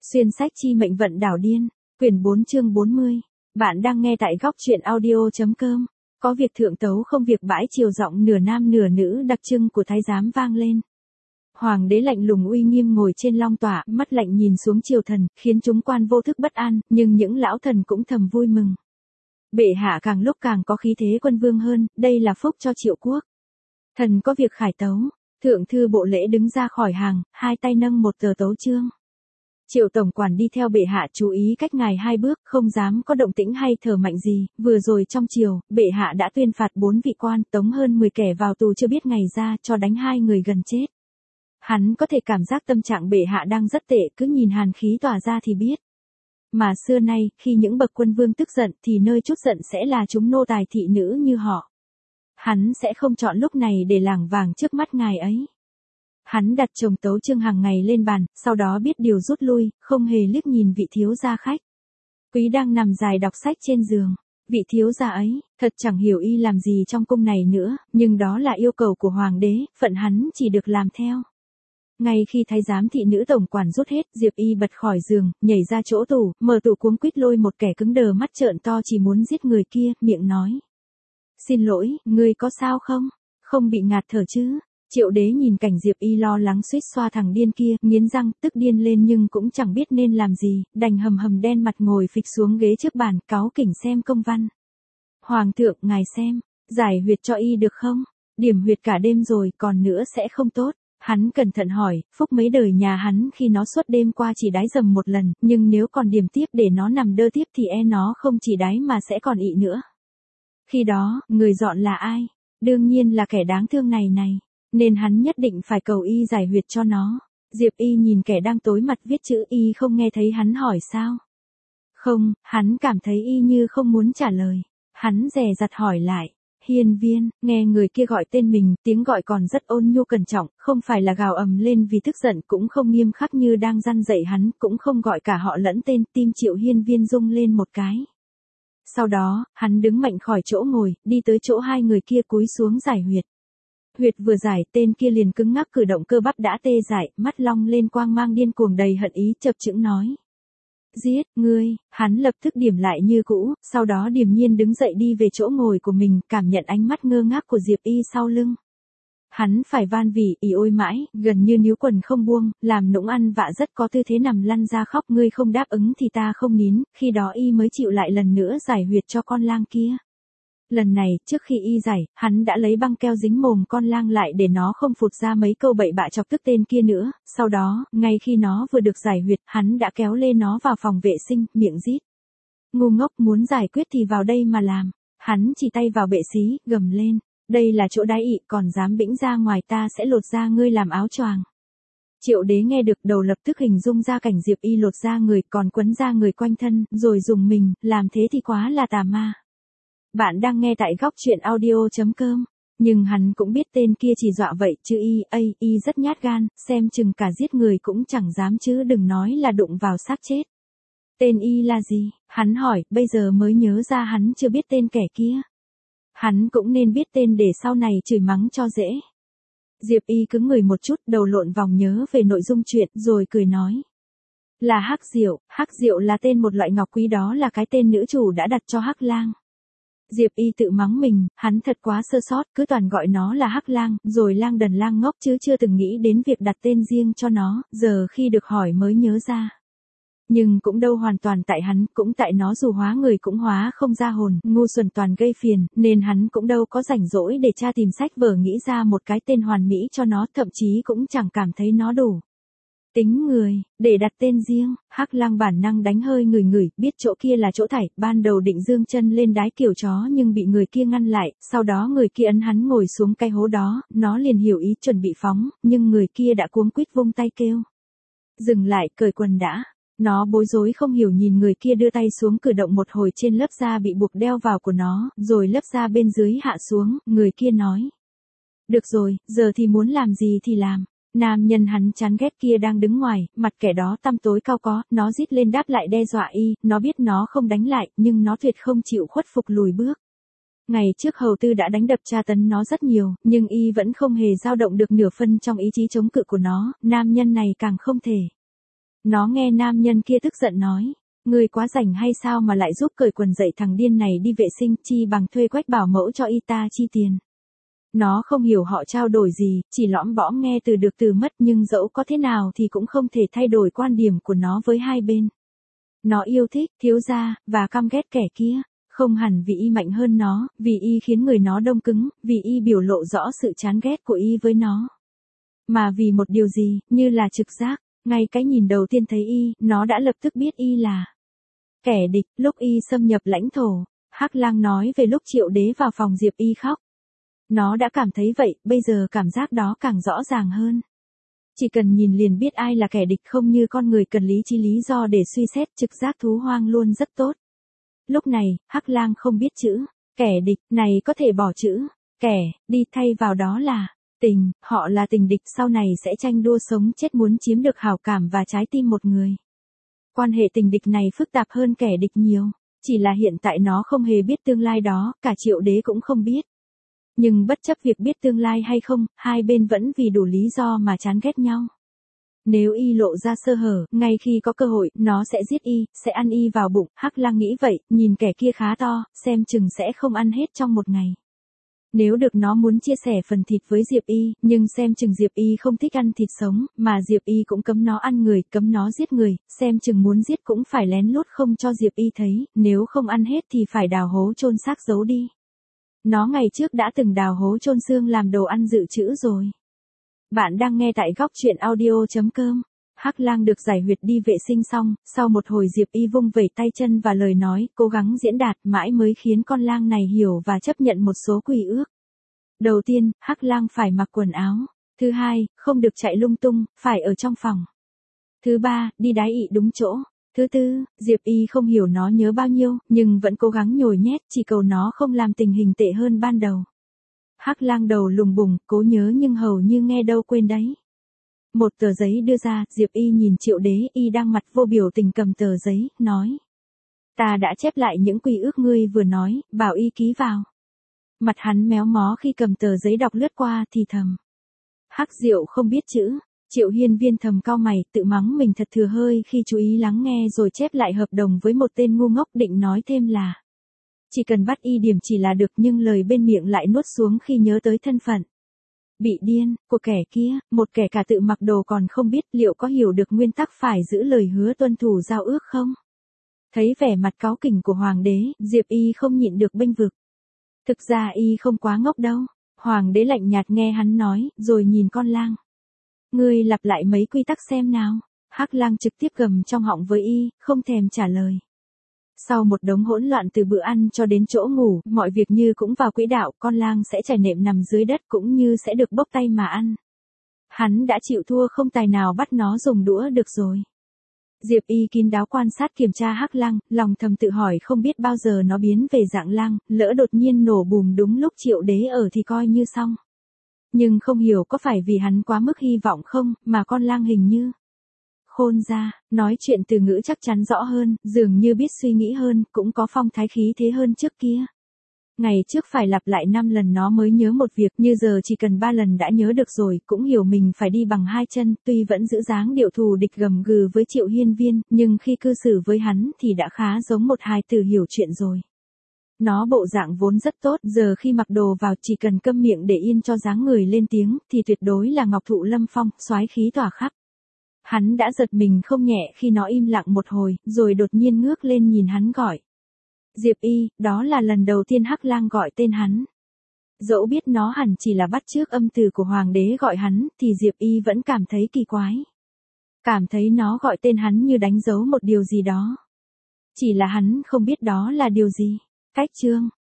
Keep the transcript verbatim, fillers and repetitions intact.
Xuyên sách chi mệnh vận đảo điên, quyển bốn chương bốn mươi. Bạn đang nghe tại góc truyện audio.com. Có việc thượng tấu không việc bãi chiều giọng nửa nam nửa nữ đặc trưng của thái giám vang lên. Hoàng đế lạnh lùng uy nghiêm ngồi trên long tọa, mắt lạnh nhìn xuống triều thần, khiến chúng quan vô thức bất an, nhưng những lão thần cũng thầm vui mừng. Bệ hạ càng lúc càng có khí thế quân vương hơn, đây là phúc cho Triệu quốc. Thần có việc khải tấu. Thượng thư bộ lễ đứng ra khỏi hàng, hai tay nâng một tờ tấu chương. Triệu tổng quản đi theo bệ hạ chú ý cách ngài hai bước, không dám có động tĩnh hay thở mạnh gì, vừa rồi trong triều, bệ hạ đã tuyên phạt bốn vị quan, tống hơn mười kẻ vào tù chưa biết ngày ra, cho đánh hai người gần chết. Hắn có thể cảm giác tâm trạng bệ hạ đang rất tệ, cứ nhìn hàn khí tỏa ra thì biết. Mà xưa nay, khi những bậc quân vương tức giận thì nơi chút giận sẽ là chúng nô tài thị nữ như họ. Hắn sẽ không chọn lúc này để lảng vàng trước mắt ngài ấy. Hắn đặt chồng tấu chương hàng ngày lên bàn, sau đó biết điều rút lui, không hề liếc nhìn vị thiếu gia khách. Quý đang nằm dài đọc sách trên giường. Vị thiếu gia ấy, thật chẳng hiểu y làm gì trong cung này nữa, nhưng đó là yêu cầu của hoàng đế, phận hắn chỉ được làm theo. Ngay khi thái giám thị nữ tổng quản rút hết, Diệp Y bật khỏi giường, nhảy ra chỗ tủ, mở tủ cuống quýt lôi một kẻ cứng đờ mắt trợn to chỉ muốn giết người kia, miệng nói. Xin lỗi, ngươi có sao không? Không bị ngạt thở chứ? Triệu đế nhìn cảnh Diệp Y lo lắng suýt xoa thằng điên kia, nghiến răng, tức điên lên nhưng cũng chẳng biết nên làm gì, đành hầm hầm đen mặt ngồi phịch xuống ghế trước bàn, cáu kỉnh xem công văn. Hoàng thượng, ngài xem, giải huyệt cho y được không? Điểm huyệt cả đêm rồi, còn nữa sẽ không tốt. Hắn cẩn thận hỏi, phúc mấy đời nhà hắn khi nó suốt đêm qua chỉ đái dầm một lần, nhưng nếu còn điểm tiếp để nó nằm đơ tiếp thì e nó không chỉ đái mà sẽ còn ị nữa. Khi đó, người dọn là ai? Đương nhiên là kẻ đáng thương này này. Nên hắn nhất định phải cầu y giải huyệt cho nó. Diệp Y nhìn kẻ đang tối mặt viết chữ y không nghe thấy hắn hỏi sao. Không, hắn cảm thấy y như không muốn trả lời. Hắn dè dặt hỏi lại. Hiên Viên, nghe người kia gọi tên mình, tiếng gọi còn rất ôn nhu cẩn trọng, không phải là gào ầm lên vì tức giận, cũng không nghiêm khắc như đang răn dạy hắn, cũng không gọi cả họ lẫn tên, tim Triệu Hiên Viên rung lên một cái. Sau đó, hắn đứng mạnh khỏi chỗ ngồi, đi tới chỗ hai người kia cúi xuống giải huyệt. Huyệt vừa giải, tên kia liền cứng ngắc cử động cơ bắp đã tê dại, mắt long lên quang mang điên cuồng đầy hận ý, chập chững nói. Giết, ngươi, hắn lập tức điểm lại như cũ, sau đó điềm nhiên đứng dậy đi về chỗ ngồi của mình, cảm nhận ánh mắt ngơ ngác của Diệp Y sau lưng. Hắn phải van vỉ, ỉ ôi mãi, gần như níu quần không buông, làm nũng ăn vạ rất có tư thế nằm lăn ra khóc, ngươi không đáp ứng thì ta không nín, khi đó Y mới chịu lại lần nữa giải huyệt cho con lang kia. Lần này, trước khi y giải, hắn đã lấy băng keo dính mồm con lang lại để nó không phụt ra mấy câu bậy bạ chọc tức tên kia nữa, sau đó, ngay khi nó vừa được giải huyệt, hắn đã kéo lê nó vào phòng vệ sinh, miệng rít. Ngu ngốc, muốn giải quyết thì vào đây mà làm. Hắn chỉ tay vào bệ xí, gầm lên. Đây là chỗ đái ị, còn dám bĩnh ra ngoài ta sẽ lột ra ngươi làm áo choàng. Triệu đế nghe được đầu lập tức hình dung ra cảnh Diệp Y lột ra người, còn quấn ra người quanh thân, rồi dùng mình, làm thế thì quá là tà ma. Bạn đang nghe tại góc truyện audio.com. Nhưng hắn cũng biết tên kia chỉ dọa vậy chứ y, ây, y rất nhát gan, xem chừng cả giết người cũng chẳng dám chứ đừng nói là đụng vào xác chết. Tên y là gì? Hắn hỏi, bây giờ mới nhớ ra hắn chưa biết tên kẻ kia. Hắn cũng nên biết tên để sau này chửi mắng cho dễ. Diệp Y cứng người một chút, đầu lộn vòng nhớ về nội dung chuyện, rồi cười nói. Là Hắc Diệu, Hắc Diệu là tên một loại ngọc quý, đó là cái tên nữ chủ đã đặt cho Hắc Lang. Diệp Y tự mắng mình, hắn thật quá sơ sót, cứ toàn gọi nó là Hắc Lang, rồi lang đần lang ngốc chứ chưa từng nghĩ đến việc đặt tên riêng cho nó, giờ khi được hỏi mới nhớ ra. Nhưng cũng đâu hoàn toàn tại hắn, cũng tại nó dù hóa người cũng hóa không ra hồn, ngu xuẩn toàn gây phiền, nên hắn cũng đâu có rảnh rỗi để tra tìm sách vở nghĩ ra một cái tên hoàn mỹ cho nó, thậm chí cũng chẳng cảm thấy nó đủ. Tính người, để đặt tên riêng, Hắc Lang bản năng đánh hơi người ngửi, biết chỗ kia là chỗ thải, ban đầu định dương chân lên đái kiểu chó nhưng bị người kia ngăn lại, sau đó người kia ấn hắn ngồi xuống cái hố đó, nó liền hiểu ý chuẩn bị phóng, nhưng người kia đã cuống quýt vung tay kêu. Dừng lại, cởi quần đã. Nó bối rối không hiểu nhìn người kia đưa tay xuống cử động một hồi trên lớp da bị buộc đeo vào của nó, rồi lớp da bên dưới hạ xuống, người kia nói. Được rồi, giờ thì muốn làm gì thì làm. Nam nhân hắn chán ghét kia đang đứng ngoài, mặt kẻ đó tăm tối cao có, nó rít lên đáp lại đe dọa y, nó biết nó không đánh lại, nhưng nó tuyệt không chịu khuất phục lùi bước. Ngày trước hầu tư đã đánh đập tra tấn nó rất nhiều, nhưng y vẫn không hề dao động được nửa phân trong ý chí chống cự của nó, nam nhân này càng không thể. Nó nghe nam nhân kia tức giận nói. Ngươi quá rảnh hay sao mà lại giúp cởi quần dậy thằng điên này đi vệ sinh, chi bằng thuê Quách bảo mẫu cho y ta chi tiền. Nó không hiểu họ trao đổi gì, chỉ lõm bõm nghe từ được từ mất, nhưng dẫu có thế nào thì cũng không thể thay đổi quan điểm của nó với hai bên. Nó yêu thích thiếu gia và căm ghét kẻ kia, không hẳn vì y mạnh hơn nó, vì y khiến người nó đông cứng, vì y biểu lộ rõ sự chán ghét của y với nó. Mà vì một điều gì, như là trực giác, ngay cái nhìn đầu tiên thấy y, nó đã lập tức biết y là kẻ địch. Lúc y xâm nhập lãnh thổ, Hắc Lang nói về lúc Triệu Đế vào phòng Diệp Y khóc. Nó đã cảm thấy vậy, bây giờ cảm giác đó càng rõ ràng hơn. Chỉ cần nhìn liền biết ai là kẻ địch, không như con người cần lý trí lý do để suy xét, trực giác thú hoang luôn rất tốt. Lúc này, Hắc Lang không biết chữ kẻ địch này có thể bỏ chữ kẻ đi thay vào đó là tình, họ là tình địch, sau này sẽ tranh đua sống chết muốn chiếm được hảo cảm và trái tim một người. Quan hệ tình địch này phức tạp hơn kẻ địch nhiều, chỉ là hiện tại nó không hề biết tương lai đó, cả Triệu Đế cũng không biết. Nhưng bất chấp việc biết tương lai hay không, hai bên vẫn vì đủ lý do mà chán ghét nhau. Nếu y lộ ra sơ hở, ngay khi có cơ hội, nó sẽ giết y, sẽ ăn y vào bụng. Hắc Lang nghĩ vậy, nhìn kẻ kia khá to, xem chừng sẽ không ăn hết trong một ngày. Nếu được nó muốn chia sẻ phần thịt với Diệp Y, nhưng xem chừng Diệp Y không thích ăn thịt sống, mà Diệp Y cũng cấm nó ăn người, cấm nó giết người, xem chừng muốn giết cũng phải lén lút không cho Diệp Y thấy, nếu không ăn hết thì phải đào hố chôn xác giấu đi. Nó ngày trước đã từng đào hố chôn xương làm đồ ăn dự trữ rồi. Bạn đang nghe tại góc truyện audio chấm com. Hắc Lang được giải huyệt đi vệ sinh xong, sau một hồi Diệp Y vung vẩy tay chân và lời nói, cố gắng diễn đạt mãi mới khiến con lang này hiểu và chấp nhận một số quy ước. Đầu tiên, Hắc Lang phải mặc quần áo. Thứ hai, không được chạy lung tung, phải ở trong phòng. Thứ ba, đi đái ị đúng chỗ. Thứ tư, Diệp Y không hiểu nó nhớ bao nhiêu, nhưng vẫn cố gắng nhồi nhét, chỉ cầu nó không làm tình hình tệ hơn ban đầu. Hắc Lang đầu lùng bùng, cố nhớ nhưng hầu như nghe đâu quên đấy. Một tờ giấy đưa ra, Diệp Y nhìn Triệu Đế, y đang mặt vô biểu tình cầm tờ giấy, nói. Ta đã chép lại những quy ước ngươi vừa nói, bảo y ký vào. Mặt hắn méo mó khi cầm tờ giấy đọc lướt qua thì thầm. Hắc Diệu không biết chữ. Triệu Hiên Viên thầm cau mày, tự mắng mình thật thừa hơi khi chú ý lắng nghe rồi chép lại hợp đồng với một tên ngu ngốc, định nói thêm là. Chỉ cần bắt y điểm chỉ là được, nhưng lời bên miệng lại nuốt xuống khi nhớ tới thân phận. Bị điên, của kẻ kia, một kẻ cả tự mặc đồ còn không biết liệu có hiểu được nguyên tắc phải giữ lời hứa tuân thủ giao ước không? Thấy vẻ mặt cáu kỉnh của Hoàng đế, Diệp Y không nhịn được bênh vực. Thực ra y không quá ngốc đâu. Hoàng đế lạnh nhạt nghe hắn nói, rồi nhìn con lang. Ngươi lặp lại mấy quy tắc xem nào. Hắc Lang trực tiếp gầm trong họng với y, không thèm trả lời. Sau một đống hỗn loạn từ bữa ăn cho đến chỗ ngủ, mọi việc như cũng vào quỹ đạo, con lang sẽ trải nệm nằm dưới đất cũng như sẽ được bốc tay mà ăn. Hắn đã chịu thua, không tài nào bắt nó dùng đũa được rồi. Diệp Y kín đáo quan sát kiểm tra Hắc Lang, lòng thầm tự hỏi không biết bao giờ nó biến về dạng lang, lỡ đột nhiên nổ bùm đúng lúc Triệu Đế ở thì coi như xong. Nhưng không hiểu có phải vì hắn quá mức hy vọng không, mà con lang hình như khôn ra, nói chuyện từ ngữ chắc chắn rõ hơn, dường như biết suy nghĩ hơn, cũng có phong thái khí thế hơn trước kia. Ngày trước phải lặp lại năm lần nó mới nhớ một việc, như giờ chỉ cần ba lần đã nhớ được rồi, cũng hiểu mình phải đi bằng hai chân, tuy vẫn giữ dáng điệu thù địch gầm gừ với Triệu Hiên Viên, nhưng khi cư xử với hắn thì đã khá giống một hài tử hiểu chuyện rồi. Nó bộ dạng vốn rất tốt, giờ khi mặc đồ vào chỉ cần câm miệng để yên cho dáng người lên tiếng, thì tuyệt đối là ngọc thụ lâm phong, soái khí tỏa khắp. Hắn đã giật mình không nhẹ khi nó im lặng một hồi, rồi đột nhiên ngước lên nhìn hắn gọi. Diệp Y, đó là lần đầu tiên Hắc Lang gọi tên hắn. Dẫu biết nó hẳn chỉ là bắt chước âm từ của Hoàng đế gọi hắn, thì Diệp Y vẫn cảm thấy kỳ quái. Cảm thấy nó gọi tên hắn như đánh dấu một điều gì đó. Chỉ là hắn không biết đó là điều gì. Cách chương